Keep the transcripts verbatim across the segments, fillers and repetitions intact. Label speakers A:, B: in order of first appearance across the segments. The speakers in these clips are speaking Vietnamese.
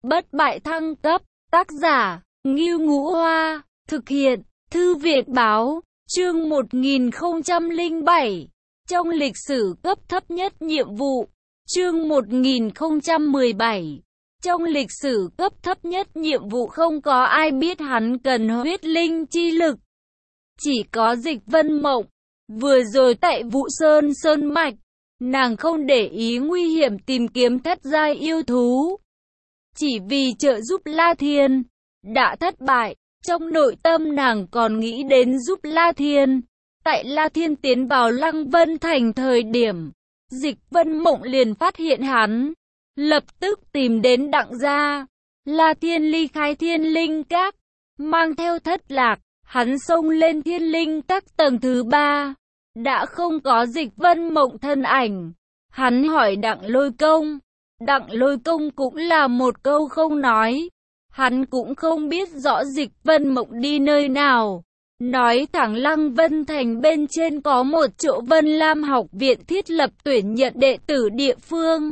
A: bất bại thăng cấp, tác giả, Ngưu Ngũ Hoa, thực hiện, Thư viện Báo, chương một nghìn không trăm lẻ bảy, trong lịch sử cấp thấp nhất nhiệm vụ, chương một nghìn không trăm mười bảy, trong lịch sử cấp thấp nhất nhiệm vụ không có ai biết hắn cần huyết linh chi lực. Chỉ có Dịch Vân Mộng, vừa rồi tại Vụ Sơn Sơn Mạch, nàng không để ý nguy hiểm tìm kiếm thất giai yêu thú. Chỉ vì trợ giúp La Thiên, đã thất bại, trong nội tâm nàng còn nghĩ đến giúp La Thiên. Tại La Thiên tiến vào Lăng Vân Thành thời điểm, Dịch Vân Mộng liền phát hiện hắn, lập tức tìm đến Đặng gia. La Thiên ly khai Thiên Linh Các, mang theo Thất Lạc, hắn xông lên Thiên Linh Các tầng thứ ba, đã không có Dịch Vân Mộng thân ảnh. Hắn hỏi Đặng Lôi Công, Đặng Lôi Công cũng là một câu không nói. Hắn cũng không biết rõ Dịch Vân Mộng đi nơi nào. Nói thẳng Lăng Vân Thành bên trên có một chỗ Vân Lam học viện thiết lập tuyển nhận đệ tử địa phương.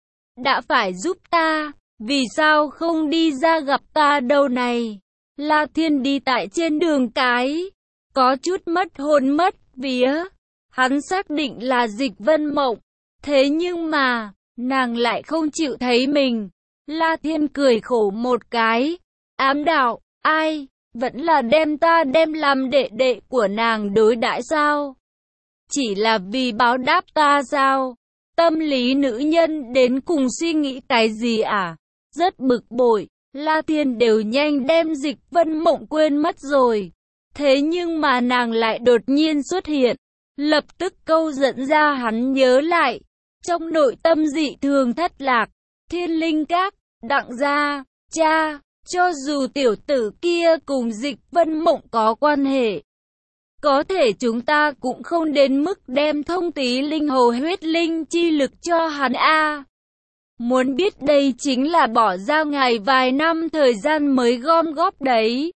A: Đã phải giúp ta, vì sao không đi ra gặp ta đâu này? La Thiên đi tại trên đường cái, có chút mất hồn mất vía. Hắn xác định là Dịch Vân Mộng, thế nhưng mà, nàng lại không chịu thấy mình. La Thiên cười khổ một cái, ám đạo, ai, vẫn là đem ta đem làm đệ đệ của nàng đối đãi sao? Chỉ là vì báo đáp ta sao? Tâm lý nữ nhân đến cùng suy nghĩ cái gì à? Rất bực bội, La Thiên đều nhanh đem Dịch Vân Mộng quên mất rồi. Thế nhưng mà nàng lại đột nhiên xuất hiện, lập tức câu dẫn ra hắn nhớ lại. Trong nội tâm dị thường thất lạc, Thiên Linh Các, Đặng gia, cha, cho dù tiểu tử kia cùng Dịch Vân Mộng có quan hệ, có thể chúng ta cũng không đến mức đem thông tí linh hồ huyết linh chi lực cho hắn a. Muốn biết đây chính là bỏ ra ngài vài năm thời gian mới gom góp đấy.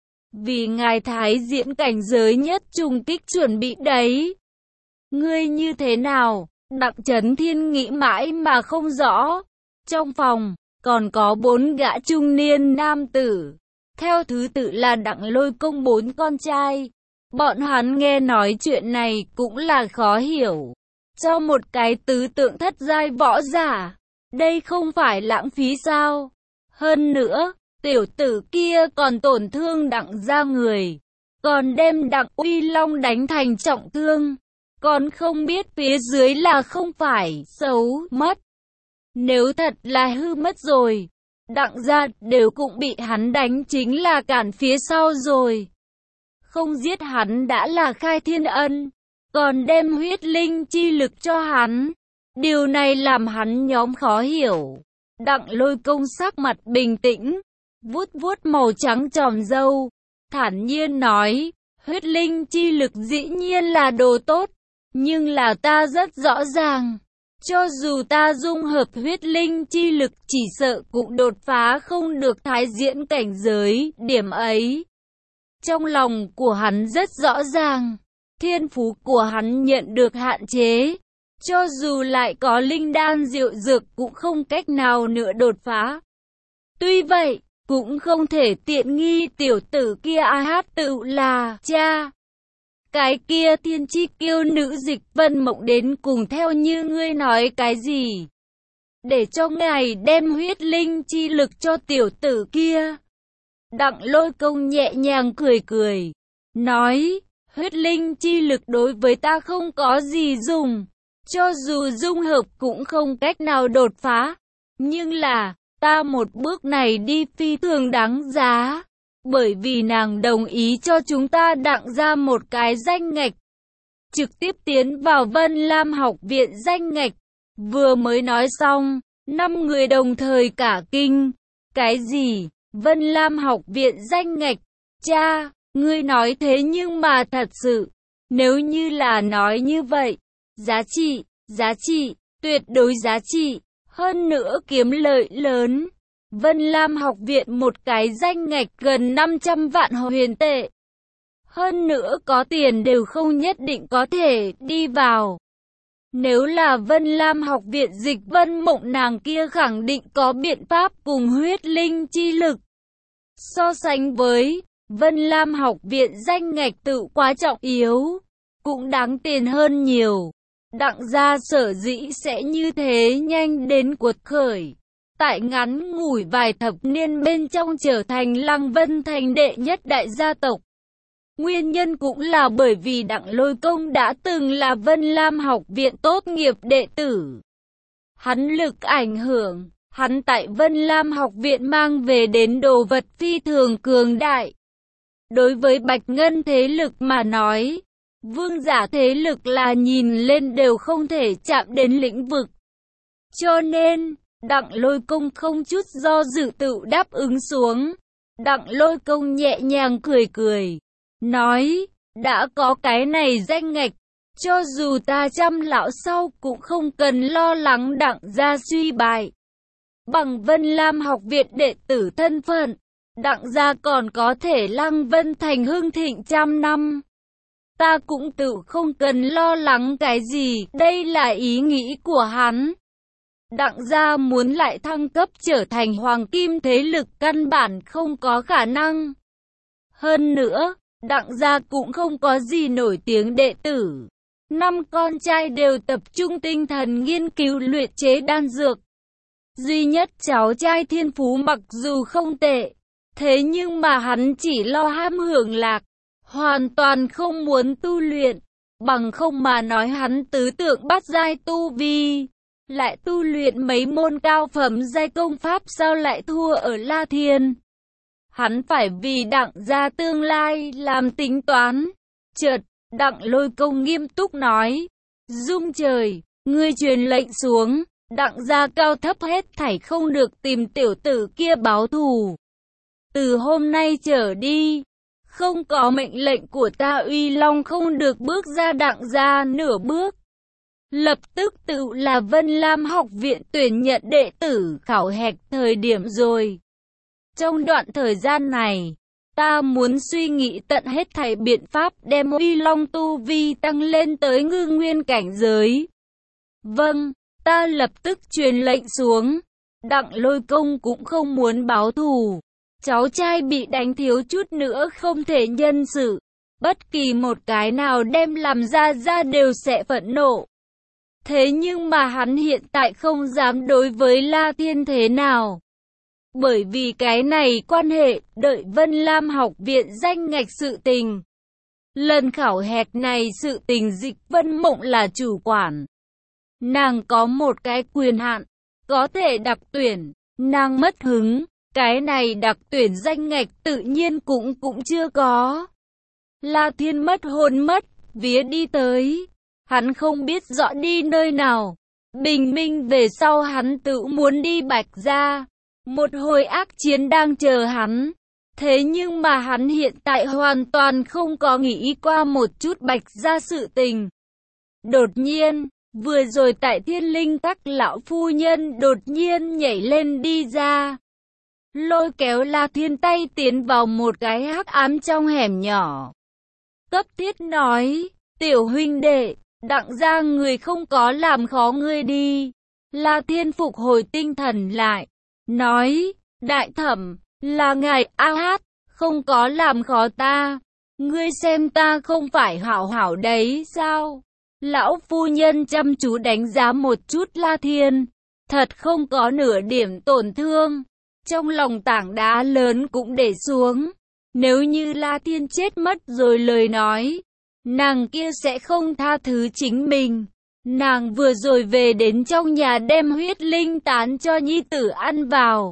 A: Vì ngài thái diễn cảnh giới nhất trùng kích chuẩn bị đấy. Ngươi như thế nào? Đặng Chấn Thiên nghĩ mãi mà không rõ. Trong phòng, còn có bốn gã trung niên nam tử. Theo thứ tự là Đặng Lôi Công bốn con trai. Bọn hắn nghe nói chuyện này cũng là khó hiểu. Cho một cái tứ tượng thất giai võ giả, đây không phải lãng phí sao? Hơn nữa, tiểu tử kia còn tổn thương Đặng gia người, còn đem Đặng Uy Long đánh thành trọng thương. Còn không biết phía dưới là không phải xấu mất. Nếu thật là hư mất rồi, Đặng gia đều cũng bị hắn đánh chính là cản phía sau rồi. Không giết hắn đã là khai thiên ân, còn đem huyết linh chi lực cho hắn. Điều này làm hắn nhóm khó hiểu. Đặng Lôi Công sắc mặt bình tĩnh, vuốt vuốt màu trắng chòm râu, thản nhiên nói, huyết linh chi lực dĩ nhiên là đồ tốt, nhưng là ta rất rõ ràng, cho dù ta dung hợp huyết linh chi lực chỉ sợ cũng đột phá không được thái diễn cảnh giới. Điểm ấy, trong lòng của hắn rất rõ ràng, thiên phú của hắn nhận được hạn chế, cho dù lại có linh đan diệu dược cũng không cách nào nữa đột phá. Tuy vậy, cũng không thể tiện nghi tiểu tử kia a hát tự là cha. Cái kia thiên chi kiêu nữ Dịch Vân Mộng đến cùng theo như ngươi nói cái gì? Để cho ngài đem huyết linh chi lực cho tiểu tử kia. Đặng Lôi Công nhẹ nhàng cười cười, nói, huyết linh chi lực đối với ta không có gì dùng, cho dù dung hợp cũng không cách nào đột phá. Nhưng là, ta một bước này đi phi thường đáng giá. Bởi vì nàng đồng ý cho chúng ta Đặng ra một cái danh ngạch, trực tiếp tiến vào Vân Lam học viện danh ngạch. Vừa mới nói xong, năm người đồng thời cả kinh. Cái gì? Vân Lam học viện danh ngạch? Cha, ngươi nói thế nhưng mà thật sự, nếu như là nói như vậy, giá trị, giá trị, tuyệt đối giá trị, hơn nữa kiếm lợi lớn. Vân Lam học viện một cái danh ngạch gần năm trăm vạn huyền tệ. Hơn nữa có tiền đều không nhất định có thể đi vào. Nếu là Vân Lam học viện Dịch Vân Mộng, nàng kia khẳng định có biện pháp cùng huyết linh chi lực. So sánh với Vân Lam học viện, danh ngạch tự quá trọng yếu, cũng đáng tiền hơn nhiều. Đặng gia sở dĩ sẽ như thế nhanh đến cuột khởi, tại ngắn ngủi vài thập niên bên trong trở thành Lăng Vân Thành đệ nhất đại gia tộc. Nguyên nhân cũng là bởi vì Đặng Lôi Công đã từng là Vân Lam học viện tốt nghiệp đệ tử. Hắn lực ảnh hưởng, hắn tại Vân Lam học viện mang về đến đồ vật phi thường cường đại. Đối với Bạch Ngân thế lực mà nói, vương giả thế lực là nhìn lên đều không thể chạm đến lĩnh vực. Cho nên, Đặng Lôi Công không chút do dự tự đáp ứng xuống. Đặng Lôi Công nhẹ nhàng cười cười, nói, đã có cái này danh ngạch, cho dù ta trăm lão sau cũng không cần lo lắng Đặng gia suy bại. Bằng Vân Lam học viện đệ tử thân phận, Đặng gia còn có thể Lăng Vân Thành hưng thịnh trăm năm. Ta cũng tự không cần lo lắng cái gì, đây là ý nghĩ của hắn. Đặng gia muốn lại thăng cấp trở thành hoàng kim thế lực căn bản không có khả năng. Hơn nữa, Đặng gia cũng không có gì nổi tiếng đệ tử. Năm con trai đều tập trung tinh thần nghiên cứu luyện chế đan dược. Duy nhất cháu trai Thiên Phú mặc dù không tệ, thế nhưng mà hắn chỉ lo ham hưởng lạc, hoàn toàn không muốn tu luyện. Bằng không mà nói hắn tứ tượng bát giai tu vi, lại tu luyện mấy môn cao phẩm giai công pháp sao lại thua ở La Thiên. Hắn phải vì Đặng gia tương lai làm tính toán. Chợt, Đặng Lôi Công nghiêm túc nói, Dung trời, ngươi truyền lệnh xuống, Đặng gia cao thấp hết thảy không được tìm tiểu tử kia báo thù. Từ hôm nay trở đi, không có mệnh lệnh của ta, Uy Long không được bước ra Đặng gia nửa bước. Lập tức tự là Vân Lam học viện tuyển nhận đệ tử khảo hạch thời điểm rồi. Trong đoạn thời gian này, ta muốn suy nghĩ tận hết thảy biện pháp đem Uy Long tu vi tăng lên tới ngư nguyên cảnh giới. Vâng, ta lập tức truyền lệnh xuống. Đặng Lôi Công cũng không muốn báo thù. Cháu trai bị đánh thiếu chút nữa không thể nhân sự. Bất kỳ một cái nào đem làm ra ra đều sẽ phẫn nộ. Thế nhưng mà hắn hiện tại không dám đối với La Thiên thế nào. Bởi vì cái này quan hệ đợi Vân Lam học viện danh ngạch sự tình. Lần khảo hạch này sự tình Dịch Vân Mộng là chủ quản. Nàng có một cái quyền hạn, có thể đặc tuyển, nàng mất hứng, cái này đặc tuyển danh ngạch tự nhiên cũng cũng chưa có. La Thiên mất hồn mất, vía đi tới, hắn không biết rõ đi nơi nào. Bình minh về sau hắn tự muốn đi Bạch gia. Một hồi ác chiến đang chờ hắn. Thế nhưng mà hắn hiện tại hoàn toàn không có nghĩ qua một chút Bạch gia sự tình. Đột nhiên, vừa rồi tại Thiên Linh các lão phu nhân đột nhiên nhảy lên đi ra. Lôi kéo La Thiên tay tiến vào một cái hắc ám trong hẻm nhỏ. Cấp thiết nói, tiểu huynh đệ, Đặng gia người không có làm khó ngươi đi. La Thiên phục hồi tinh thần lại. Nói, đại thẩm, là ngài A Hát, không có làm khó ta. Ngươi xem ta không phải hảo hảo đấy sao? Lão phu nhân chăm chú đánh giá một chút La Thiên. Thật không có nửa điểm tổn thương. Trong lòng tảng đá lớn cũng để xuống. Nếu như La Thiên chết mất rồi lời nói, nàng kia sẽ không tha thứ chính mình. Nàng vừa rồi về đến trong nhà đem huyết linh tán cho nhi tử ăn vào.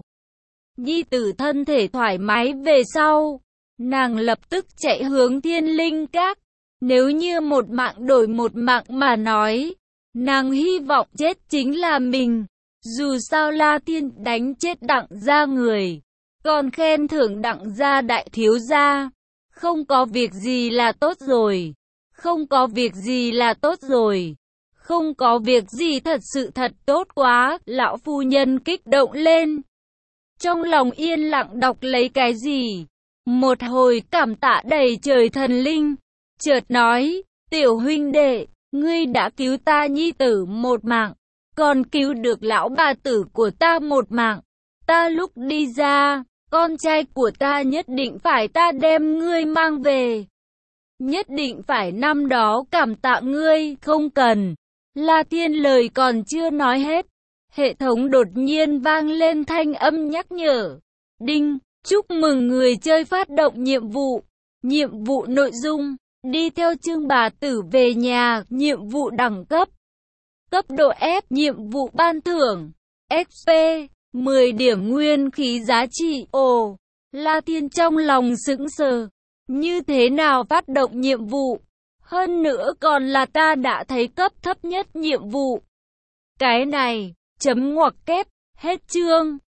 A: Nhi tử thân thể thoải mái về sau, nàng lập tức chạy hướng Thiên Linh các. Nếu như một mạng đổi một mạng mà nói, nàng hy vọng chết chính là mình. Dù sao La Thiên đánh chết Đặng gia người, còn khen thưởng Đặng gia đại thiếu gia. Không có việc gì là tốt rồi. Không có việc gì là tốt rồi. Không có việc gì thật sự thật tốt quá. Lão phu nhân kích động lên. Trong lòng yên lặng đọc lấy cái gì. Một hồi cảm tạ đầy trời thần linh. Chợt nói, tiểu huynh đệ, Ngươi đã cứu ta nhi tử một mạng, còn cứu được lão bà tử của ta một mạng. Ta lúc đi ra, con trai của ta nhất định phải ta đem ngươi mang về. Nhất định phải năm đó cảm tạ ngươi, không cần. La Thiên lời còn chưa nói hết. Hệ thống đột nhiên vang lên thanh âm nhắc nhở. Đinh, chúc mừng người chơi phát động nhiệm vụ. Nhiệm vụ nội dung, đi theo Trương bà tử về nhà, nhiệm vụ đẳng cấp. Cấp độ F, nhiệm vụ ban thưởng, ích pê, mười điểm nguyên khí giá trị. Ồ, La Thiên trong lòng sững sờ. Như thế nào phát động nhiệm vụ? Hơn nữa còn là ta đã thấy cấp thấp nhất nhiệm vụ. Cái này, chấm ngoặc kép, hết chương.